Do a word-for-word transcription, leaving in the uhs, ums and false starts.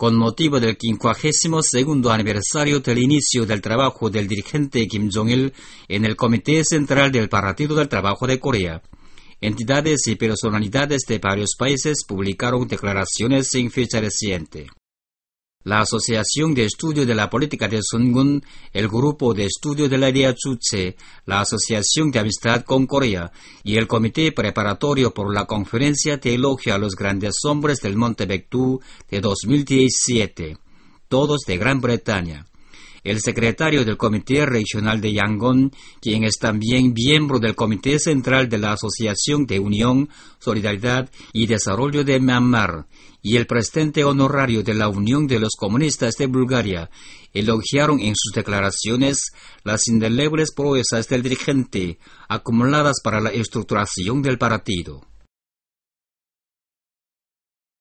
Con motivo del quincuagésimo segundo aniversario del inicio del trabajo del dirigente Kim Jong-il en el Comité Central del Partido del Trabajo de Corea, entidades y personalidades de varios países publicaron declaraciones sin fecha reciente. La Asociación de Estudio de la Política de Sungun, el Grupo de Estudio de la Idea Chuche, la Asociación de Amistad con Corea y el Comité Preparatorio por la Conferencia de Elogio a los Grandes Hombres del Monte Baekdu de dos mil diecisiete, todos de Gran Bretaña. El secretario del Comité Regional de Yangon, quien es también miembro del Comité Central de la Asociación de Unión, Solidaridad y Desarrollo de Myanmar, y el presidente honorario de la Unión de los Comunistas de Bulgaria, elogiaron en sus declaraciones las indelebles proezas del dirigente acumuladas para la estructuración del partido.